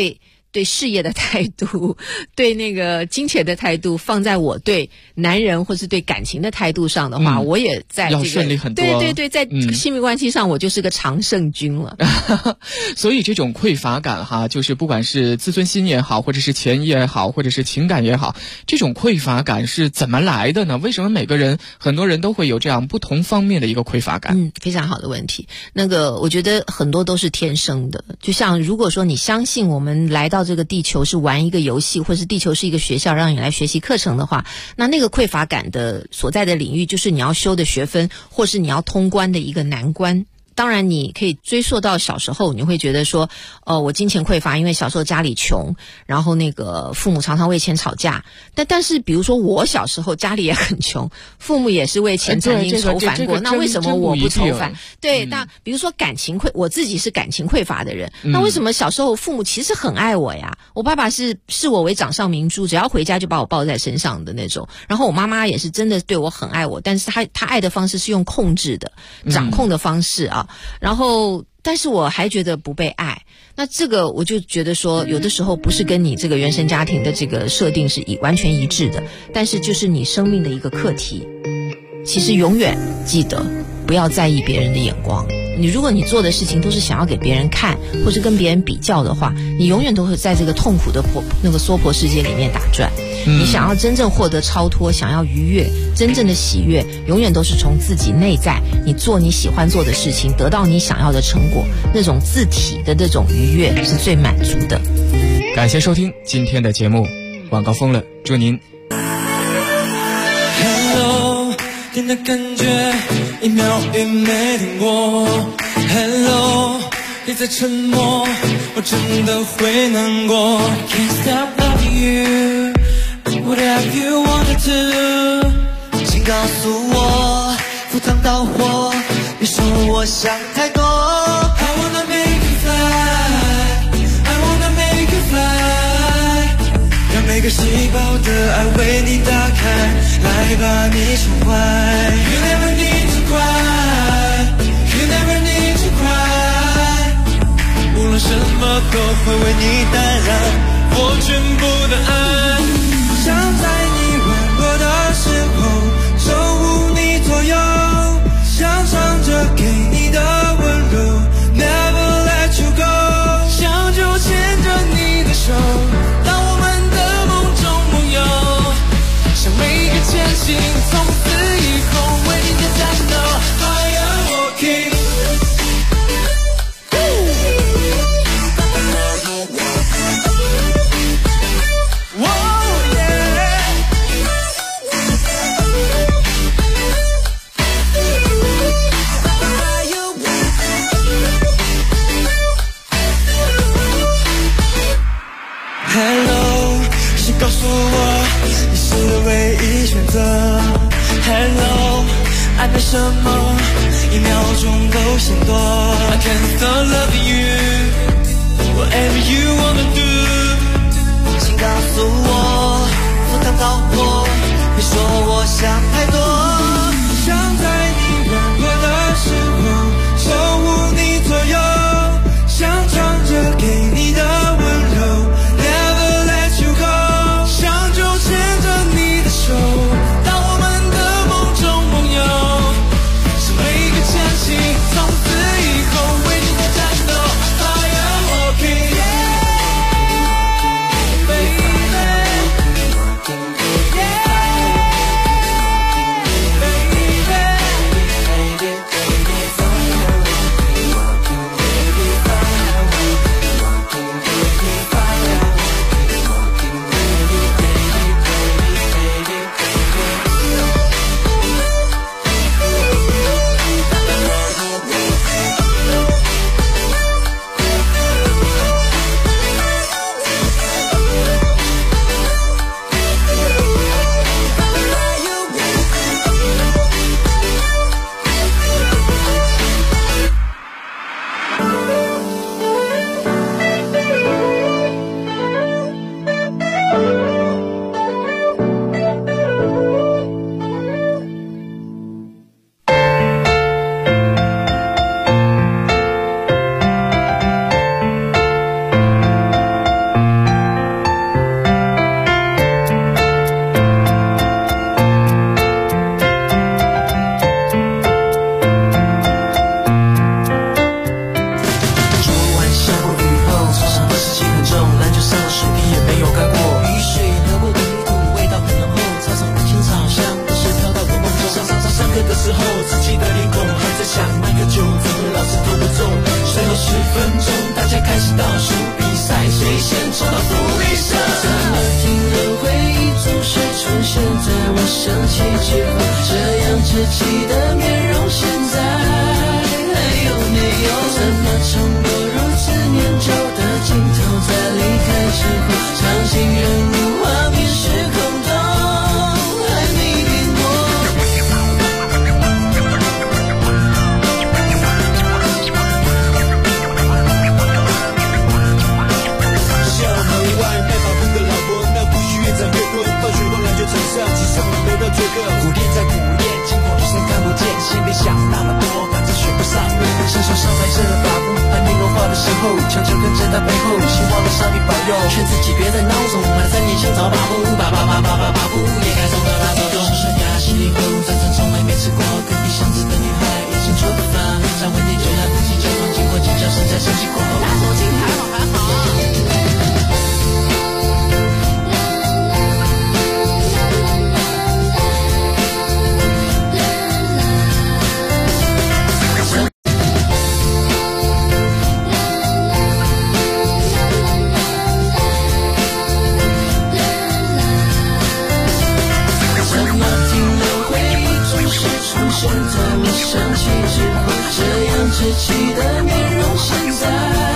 对事业的态度，对那个金钱的态度，放在我对男人或是对感情的态度上的话，我也在要顺利很多。 对对对，在亲密关系上我就是个常胜军了。 所以这种匮乏感哈，就是不管是自尊心也好，或者是钱也好，或者是情感也好，这种匮乏感是怎么来的呢？为什么每个人很多人都会有这样不同方面的一个匮乏感？ 非常好的问题。那个我觉得很多都是天生的，就像如果说你相信我们来到这个地球是玩一个游戏，或是地球是一个学校让你来学习课程的话，那个匮乏感的所在的领域就是你要修的学分，或是你要通关的一个难关。当然你可以追溯到小时候，你会觉得说我金钱匮乏，因为小时候家里穷，然后那个父母常常为钱吵架。但是比如说我小时候家里也很穷，父母也是为钱曾经愁烦过，那为什么我不愁烦？对，那比如说我自己是感情匮乏的人，那为什么小时候父母其实很爱我呀？我爸爸视我为掌上明珠，只要回家就把我抱在身上的那种。然后我妈妈也是真的对我很爱我，但是她爱的方式是用控制的、掌控的方式啊。然后但是我还觉得不被爱，那这个我就觉得说有的时候不是跟你这个原生家庭的这个设定是完全一致的，但是就是你生命的一个课题。其实永远记得不要在意别人的眼光，如果你做的事情都是想要给别人看，或是跟别人比较的话，你永远都会在这个痛苦的那个娑婆世界里面打转。你想要真正获得超脱，想要愉悦，真正的喜悦，永远都是从自己内在，你做你喜欢做的事情，得到你想要的成果，那种自体的这种愉悦是最满足的。 感谢收听今天的节目，晚高峰了，祝您 Hello， 点的感觉一秒也没停过 Hello， 你在沉默，我真的会难过 Can't stop loving you Whatever you wanna do， 请告诉我，赴汤蹈火，别说我想太多。I wanna make you fly， I wanna make you fly， 让每个细胞的爱为你打开，来把你宠坏。You never need to cry， You never need to cry， 无论什么都会为你淡然，我全部的爱。想在你软弱的时候守护你左右，想唱着给你的温柔 Never let you go， 想就牵着你的手，当我们的梦中梦游，像每个前行，从此以后为你的战斗 Fire walking Hello， 谁告诉我你是唯一选择 Hello， 爱被什么一秒钟都嫌多 I can't stop loving you Whatever you wanna do， 请告诉我，赴汤蹈火，别说我想太多，想在你软弱的时候守护你左右，想唱着给你的温柔手，当我们的梦中梦游，是每个前行，从此以后为你的战斗 Fire walking baby yeah 始倒数比赛，谁先冲到福利社？怎么听了回忆总是出现在我生气之后，这样稚气的面容现在还有没有？怎么冲过如此年久的镜头，在离开之后，场景人物画面时空都还没变过。校门外卖保护的老伯，那不许越战越多，放学后篮球场上只剩我没到最后，苦练在苦练，经过一生看不见，心里想那么多，反正学不上路，伸手上白色的法布，还没融化的时候，悄悄跟在他背后，希望上帝保佑，劝自己别再孬种，满3年想找把布，把布也该送到他手中。生涯洗礼后，早餐从来没吃过，隔壁巷子的女孩已经出了发，再晚点就来不及，就放经过警察身在生气过后，来不及还好。现在我想起之后，这样稚气的面容现在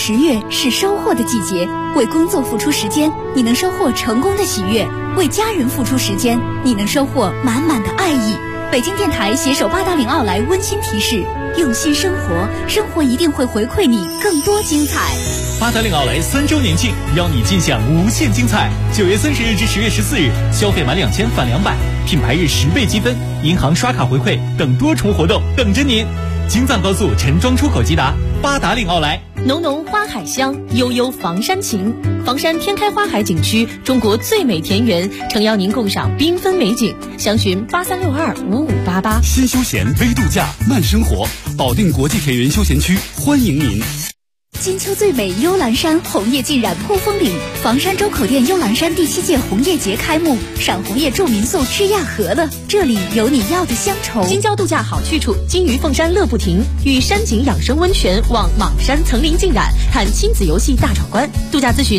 10月是收获的季节，为工作付出时间，你能收获成功的喜悦；为家人付出时间，你能收获满满的爱意。北京电台携手八达岭奥莱温馨提示：用心生活，生活一定会回馈你更多精彩。 八达岭奥莱3周年庆，邀你尽享无限精彩。9月30日至10月14日，消费满2000返200，品牌日10倍积分，银行刷卡回馈等多重活动等着您。京藏高速陈庄出口即达，八达岭奥莱。 浓浓花海香，悠悠房山情。房山天开花海景区，中国最美田园，诚邀您共赏缤纷美景。详询83625588。 新休闲微度假慢生活，保定国际田园休闲区欢迎您。 金秋最美幽兰山，红叶浸染扑风岭。房山周口店幽兰山第7届红叶节开幕，赏红叶住民宿吃亚和了，这里有你要的乡愁。 金郊度假好去处，金鱼凤山乐不停，与山景养生温泉望莽山层林尽染，看亲子游戏大闯关。度假咨询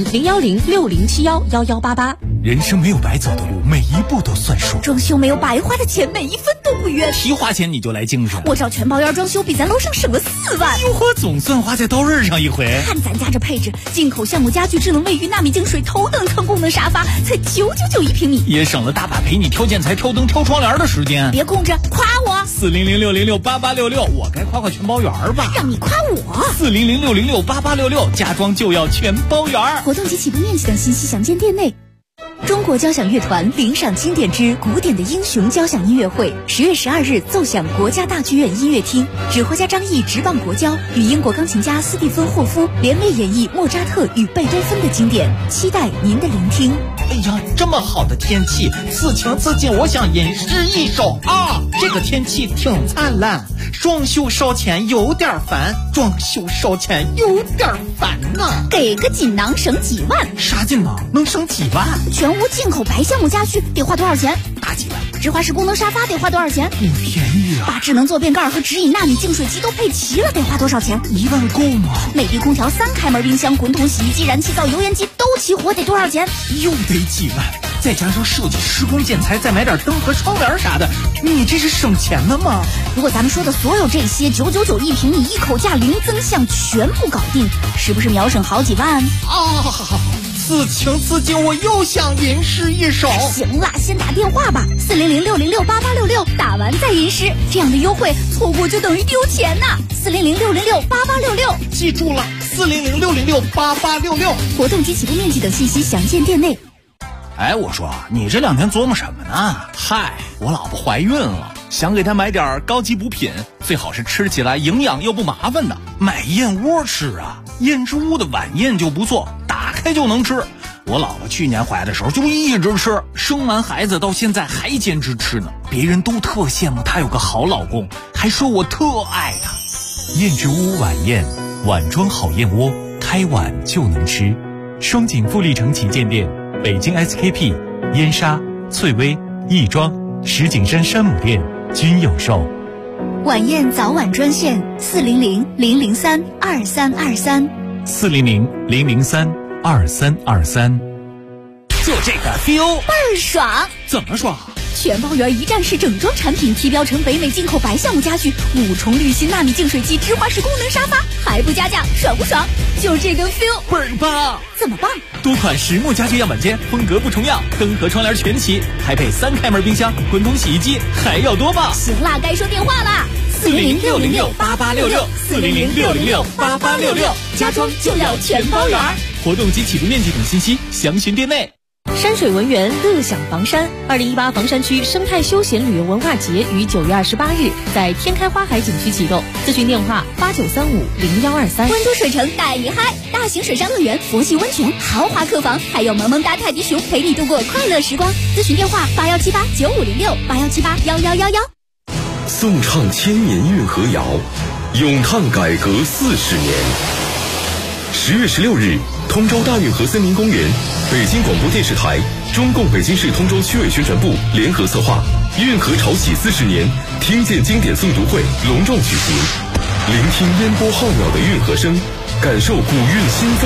01060711188。 人生没有白走的路，每一步都算数。 装修没有白花的钱，每一分都不冤。 提花钱你就来精神， 我找全包院装修比咱楼上省了4万。 哟呵，总算花在刀刃上一回。 看咱家这配置，进口橡木家具智能卫浴纳米净水头等舱功能沙发才999一平米， 也省了大把陪你挑建材、挑灯、挑窗帘的时间。 别空着，夸我 400606866，我该夸全包园吧？ 让你夸我 400606866，家装就要全包园。 活动及起步面积等信息详见店内。中国交响乐团领赏经典之古典的英雄交响音乐会10月12日奏响国家大剧院音乐厅，指挥家张毅执棒国交，与英国钢琴家斯蒂芬霍夫联袂演绎莫扎特与贝多芬的经典，期待您的聆听。 哎呀，这么好的天气，此情此景，我想吟诗一首啊！这个天气挺灿烂，装修烧钱有点烦，装修烧钱有点烦呐。 给个锦囊省几万？ 啥锦囊能省几万？ 全屋进口白橡木家具得花多少钱？ 大几万。 直滑式功能沙发得花多少钱？ 挺便宜啊。 把智能坐便盖和直饮纳米净水机都配齐了，得花多少钱 ？1万够吗？ 美的空调、3开门冰箱、滚筒洗衣机、燃气灶、油烟机都齐活，得多少钱？ 又得几万，再加上设计、施工、建材，再买点灯和窗帘啥的，你这是省钱了吗？ 如果咱们说的所有这些999一平米，一口价零增项全部搞定，是不是秒省好几万？ 此情此景，我又想吟诗一首。 行了，先打电话吧，40060668866，打完再吟诗，这样的优惠错过就等于丢钱呐！40060668866， 记住了，40060668866。 活动及起步面积等信息详见店内。 哎，我说你这2天琢磨什么呢？ 嗨，我老婆怀孕了，想给她买点高级补品，最好是吃起来营养又不麻烦的。 买燕窝吃啊，燕之屋的晚宴就不错，打开就能吃。我老婆去年怀的时候就一直吃，生完孩子到现在还坚持吃呢。别人都特羡慕她有个好老公，还说我特爱她。 燕之屋晚宴，碗装好燕窝，开碗就能吃。双井富力城旗舰店、北京 SKP、燕莎、翠微、亦庄、石景山山姆店均有售。 晚宴早晚专线400-003-2323。 400-003-2323。 就这个 feel 倍儿爽。 怎么爽？ 全包圆一站式整装产品，提标成北美进口白橡木家具，5重滤芯纳米净水机，直滑式功能沙发，还不加价，爽不爽？就这个 feel 倍儿棒。 怎么棒？ 多款实木家具样板间，风格不重样，灯和窗帘全齐，还配3开门冰箱、滚筒洗衣机，还要多棒！ 行啦，该说电话啦 ，400-606-8866，400-606-8866， 家装就要全包圆。 活动及起步面积等信息详询店内。 山水文园乐享房山2018房山区生态休闲旅游文化节于9月28日在天开花海景区启动，咨询电话89350123。 温都水城带你嗨，大型水上乐园、佛系温泉、豪华客房，还有萌萌哒泰迪熊陪你度过快乐时光。咨询电话81789506，81781111。 颂唱千年运河谣，咏叹改革40年。10月16日，通州大运河森林公园，北京广播电视台、中共北京市通州区委宣传部联合策划运河潮起40年听见经典诵读会隆重举行，聆听烟波浩渺的运河声，感受古韵新风。